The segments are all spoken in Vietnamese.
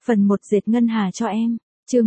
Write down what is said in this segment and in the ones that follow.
Phần 1 dệt ngân hà cho em. Chương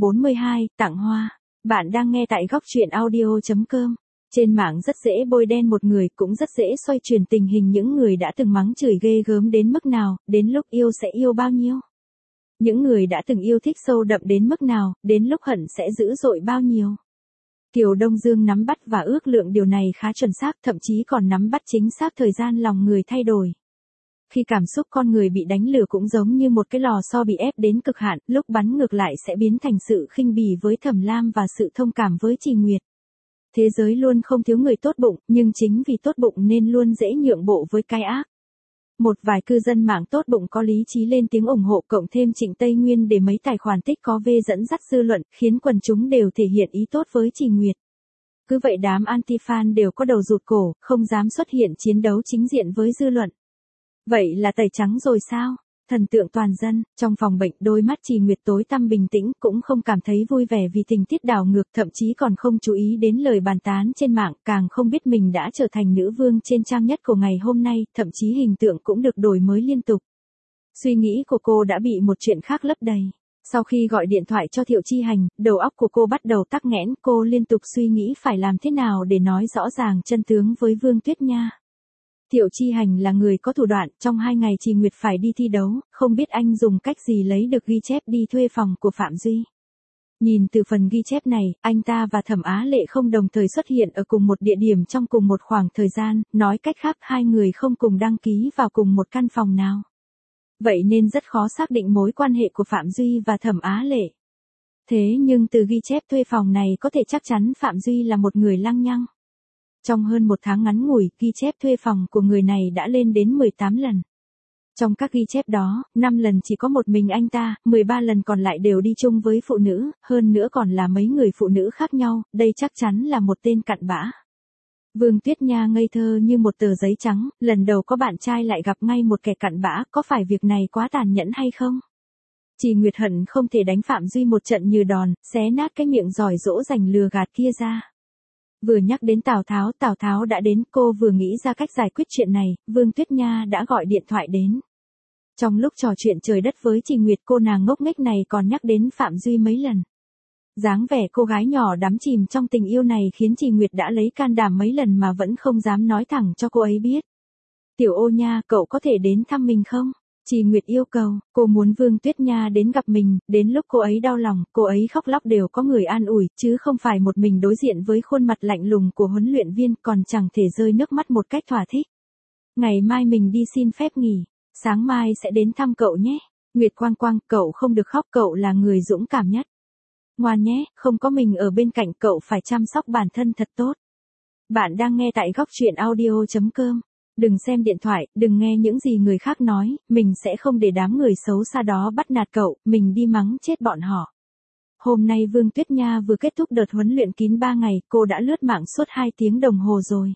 142, tặng hoa. Bạn đang nghe tại góc truyện audio.com. Trên mạng rất dễ bôi đen một người, cũng rất dễ xoay chuyển tình hình những người đã từng mắng chửi ghê gớm đến mức nào, đến lúc yêu sẽ yêu bao nhiêu. Những người đã từng yêu thích sâu đậm đến mức nào, đến lúc hận sẽ dữ dội bao nhiêu. Kiều Đông Dương nắm bắt và ước lượng điều này khá chuẩn xác, thậm chí còn nắm bắt chính xác thời gian lòng người thay đổi. Khi cảm xúc con người bị đánh lừa cũng giống như một cái lò xo bị ép đến cực hạn, lúc bắn ngược lại sẽ biến thành sự khinh bỉ với Thẩm Lam và sự thông cảm với Trì Nguyệt. Thế giới luôn không thiếu người tốt bụng, nhưng chính vì tốt bụng nên luôn dễ nhượng bộ với cái ác. Một vài cư dân mạng tốt bụng có lý trí lên tiếng ủng hộ, cộng thêm Trịnh Tây Nguyên để mấy tài khoản tích có vê dẫn dắt dư luận, khiến quần chúng đều thể hiện ý tốt với Trì Nguyệt. Cứ vậy đám anti-fan đều có đầu rụt cổ, không dám xuất hiện chiến đấu chính diện với dư luận. Vậy là tẩy trắng rồi sao? Thần tượng toàn dân, trong phòng bệnh đôi mắt Trì Nguyệt tối tăm bình tĩnh, cũng không cảm thấy vui vẻ vì tình tiết đảo ngược, thậm chí còn không chú ý đến lời bàn tán trên mạng, càng không biết mình đã trở thành nữ vương trên trang nhất của ngày hôm nay, thậm chí hình tượng cũng được đổi mới liên tục. Suy nghĩ của cô đã bị một chuyện khác lấp đầy. Sau khi gọi điện thoại cho Thiệu Chi Hành, đầu óc của cô bắt đầu tắc nghẽn, cô liên tục suy nghĩ phải làm thế nào để nói rõ ràng chân tướng với Vương Tuyết Nha. Thiệu Chi Hành là người có thủ đoạn, trong 2 ngày Trì Nguyệt phải đi thi đấu, không biết anh dùng cách gì lấy được ghi chép đi thuê phòng của Phạm Duy. Nhìn từ phần ghi chép này, anh ta và Thẩm Á Lệ không đồng thời xuất hiện ở cùng một địa điểm trong cùng một khoảng thời gian, nói cách khác hai người không cùng đăng ký vào cùng một căn phòng nào. Vậy nên rất khó xác định mối quan hệ của Phạm Duy và Thẩm Á Lệ. Thế nhưng từ ghi chép thuê phòng này có thể chắc chắn Phạm Duy là một người lăng nhăng. Trong hơn 1 tháng ngắn ngủi, ghi chép thuê phòng của người này đã lên đến 18 lần. Trong các ghi chép đó, 5 lần chỉ có một mình anh ta, 13 lần còn lại đều đi chung với phụ nữ, hơn nữa còn là mấy người phụ nữ khác nhau, đây chắc chắn là một tên cặn bã. Vương Tuyết Nha ngây thơ như một tờ giấy trắng, lần đầu có bạn trai lại gặp ngay một kẻ cặn bã, có phải việc này quá tàn nhẫn hay không? Trì Nguyệt hận không thể đánh Phạm Duy một trận như đòn, xé nát cái miệng giỏi dỗ dành lừa gạt kia ra. Vừa nhắc đến Tào Tháo đã đến, cô vừa nghĩ ra cách giải quyết chuyện này, Vương Tuyết Nha đã gọi điện thoại đến. Trong lúc trò chuyện trời đất với Trì Nguyệt, cô nàng ngốc nghếch này còn nhắc đến Phạm Duy mấy lần. Dáng vẻ cô gái nhỏ đắm chìm trong tình yêu này khiến Trì Nguyệt đã lấy can đảm mấy lần mà vẫn không dám nói thẳng cho cô ấy biết. Tiểu Ô Nha, cậu có thể đến thăm mình không? Trì Nguyệt yêu cầu, cô muốn Vương Tuyết Nha đến gặp mình, đến lúc cô ấy đau lòng, cô ấy khóc lóc đều có người an ủi, chứ không phải một mình đối diện với khuôn mặt lạnh lùng của huấn luyện viên, còn chẳng thể rơi nước mắt một cách thỏa thích. Ngày mai mình đi xin phép nghỉ, sáng mai sẽ đến thăm cậu nhé. Nguyệt Quang Quang, cậu không được khóc, cậu là người dũng cảm nhất. Ngoan nhé, không có mình ở bên cạnh cậu phải chăm sóc bản thân thật tốt. Bạn đang nghe tại góc truyện audio.com. Đừng xem điện thoại, đừng nghe những gì người khác nói, mình sẽ không để đám người xấu xa đó bắt nạt cậu, mình đi mắng chết bọn họ. Hôm nay Vương Tuyết Nha vừa kết thúc đợt huấn luyện kín 3 ngày, cô đã lướt mạng suốt 2 tiếng đồng hồ rồi.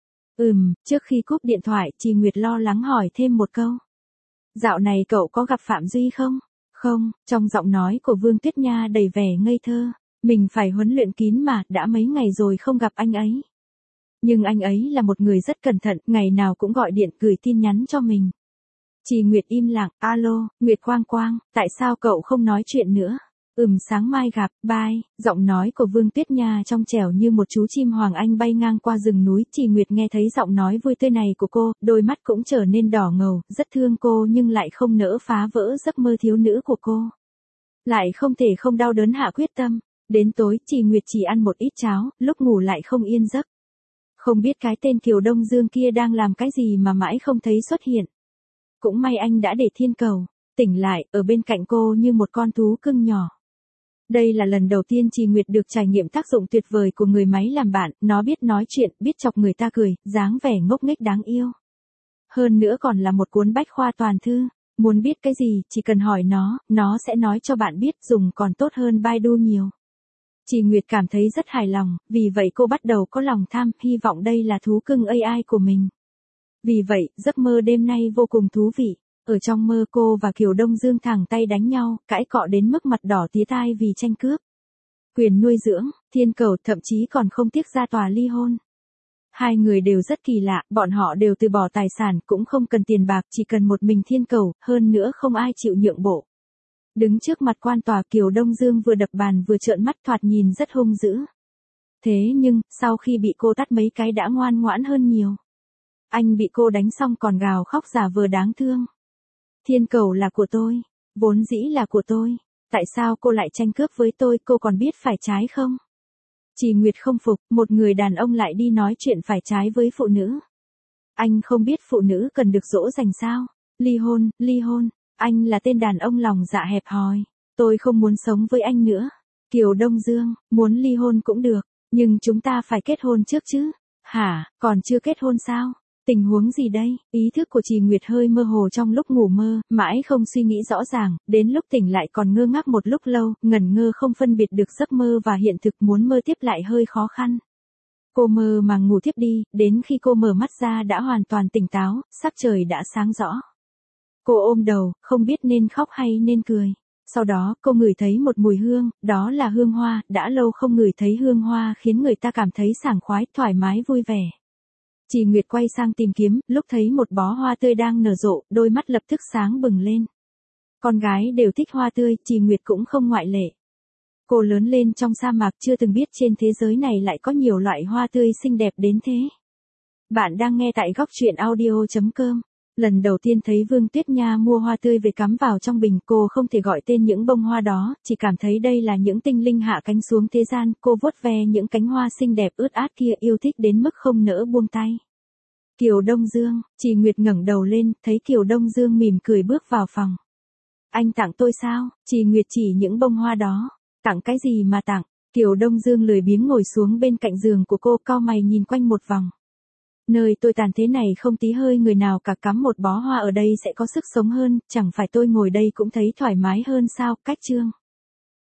Trước khi cúp điện thoại, Trì Nguyệt lo lắng hỏi thêm một câu. Dạo này cậu có gặp Phạm Duy không? Không, trong giọng nói của Vương Tuyết Nha đầy vẻ ngây thơ. Mình phải huấn luyện kín mà, đã mấy ngày rồi không gặp anh ấy. Nhưng anh ấy là một người rất cẩn thận, ngày nào cũng gọi điện gửi tin nhắn cho mình. Trì Nguyệt im lặng, alo, Nguyệt Quang Quang, tại sao cậu không nói chuyện nữa? Sáng mai gặp, bye. Giọng nói của Vương Tuyết Nha trong trẻo như một chú chim hoàng anh bay ngang qua rừng núi. Trì Nguyệt nghe thấy giọng nói vui tươi này của cô, đôi mắt cũng trở nên đỏ ngầu, rất thương cô nhưng lại không nỡ phá vỡ giấc mơ thiếu nữ của cô. Lại không thể không đau đớn hạ quyết tâm. Đến tối, Trì Nguyệt chỉ ăn một ít cháo, lúc ngủ lại không yên giấc. Không biết cái tên Kiều Đông Dương kia đang làm cái gì mà mãi không thấy xuất hiện. Cũng may anh đã để thiên cầu, tỉnh lại, ở bên cạnh cô như một con thú cưng nhỏ. Đây là lần đầu tiên Trì Nguyệt được trải nghiệm tác dụng tuyệt vời của người máy làm bạn, nó biết nói chuyện, biết chọc người ta cười, dáng vẻ ngốc nghếch đáng yêu. Hơn nữa còn là một cuốn bách khoa toàn thư, muốn biết cái gì, chỉ cần hỏi nó sẽ nói cho bạn biết, dùng còn tốt hơn Baidu nhiều. Trì Nguyệt cảm thấy rất hài lòng, vì vậy cô bắt đầu có lòng tham, hy vọng đây là thú cưng AI của mình. Vì vậy, giấc mơ đêm nay vô cùng thú vị. Ở trong mơ cô và Kiều Đông Dương thẳng tay đánh nhau, cãi cọ đến mức mặt đỏ tía tai vì tranh cướp quyền nuôi dưỡng, thiên cầu, thậm chí còn không tiếc ra tòa ly hôn. Hai người đều rất kỳ lạ, bọn họ đều từ bỏ tài sản, cũng không cần tiền bạc, chỉ cần một mình thiên cầu, hơn nữa không ai chịu nhượng bộ. Đứng trước mặt quan tòa Kiều Đông Dương vừa đập bàn vừa trợn mắt thoạt nhìn rất hung dữ. Thế nhưng, sau khi bị cô tát mấy cái đã ngoan ngoãn hơn nhiều. Anh bị cô đánh xong còn gào khóc giả vờ đáng thương. Thiên cầu là của tôi, vốn dĩ là của tôi, tại sao cô lại tranh cướp với tôi, cô còn biết phải trái không? Trì Nguyệt không phục, một người đàn ông lại đi nói chuyện phải trái với phụ nữ. Anh không biết phụ nữ cần được dỗ dành sao? Ly hôn, anh là tên đàn ông lòng dạ hẹp hòi, tôi không muốn sống với anh nữa. Kiều Đông Dương, muốn ly hôn cũng được, nhưng chúng ta phải kết hôn trước chứ. Hả, còn chưa kết hôn sao? Tình huống gì đây? Ý thức của Trì Nguyệt hơi mơ hồ trong lúc ngủ mơ, mãi không suy nghĩ rõ ràng, đến lúc tỉnh lại còn ngơ ngác một lúc lâu, ngẩn ngơ không phân biệt được giấc mơ và hiện thực, muốn mơ tiếp lại hơi khó khăn. Cô mơ mà ngủ tiếp đi, đến khi cô mở mắt ra đã hoàn toàn tỉnh táo, sắc trời đã sáng rõ. Cô ôm đầu, không biết nên khóc hay nên cười. Sau đó, cô ngửi thấy một mùi hương, đó là hương hoa, đã lâu không ngửi thấy hương hoa khiến người ta cảm thấy sảng khoái, thoải mái vui vẻ. Trì Nguyệt quay sang tìm kiếm, lúc thấy một bó hoa tươi đang nở rộ, đôi mắt lập tức sáng bừng lên. Con gái đều thích hoa tươi, Trì Nguyệt cũng không ngoại lệ. Cô lớn lên trong sa mạc chưa từng biết trên thế giới này lại có nhiều loại hoa tươi xinh đẹp đến thế. Bạn đang nghe tại góc truyện audio.com. Lần đầu tiên thấy Vương Tuyết Nha mua hoa tươi về cắm vào trong bình, cô không thể gọi tên những bông hoa đó, chỉ cảm thấy đây là những tinh linh hạ cánh xuống thế gian, cô vuốt ve những cánh hoa xinh đẹp ướt át kia, yêu thích đến mức không nỡ buông tay. Kiều Đông Dương, Trì Nguyệt ngẩng đầu lên, thấy Kiều Đông Dương mỉm cười bước vào phòng. Anh tặng tôi sao? Trì Nguyệt chỉ những bông hoa đó. Tặng cái gì mà tặng? Kiều Đông Dương lười biếng ngồi xuống bên cạnh giường của cô, cau mày nhìn quanh một vòng. Nơi tôi tàn thế này không tí hơi người nào cả, cắm một bó hoa ở đây sẽ có sức sống hơn, chẳng phải tôi ngồi đây cũng thấy thoải mái hơn sao? Cách chương.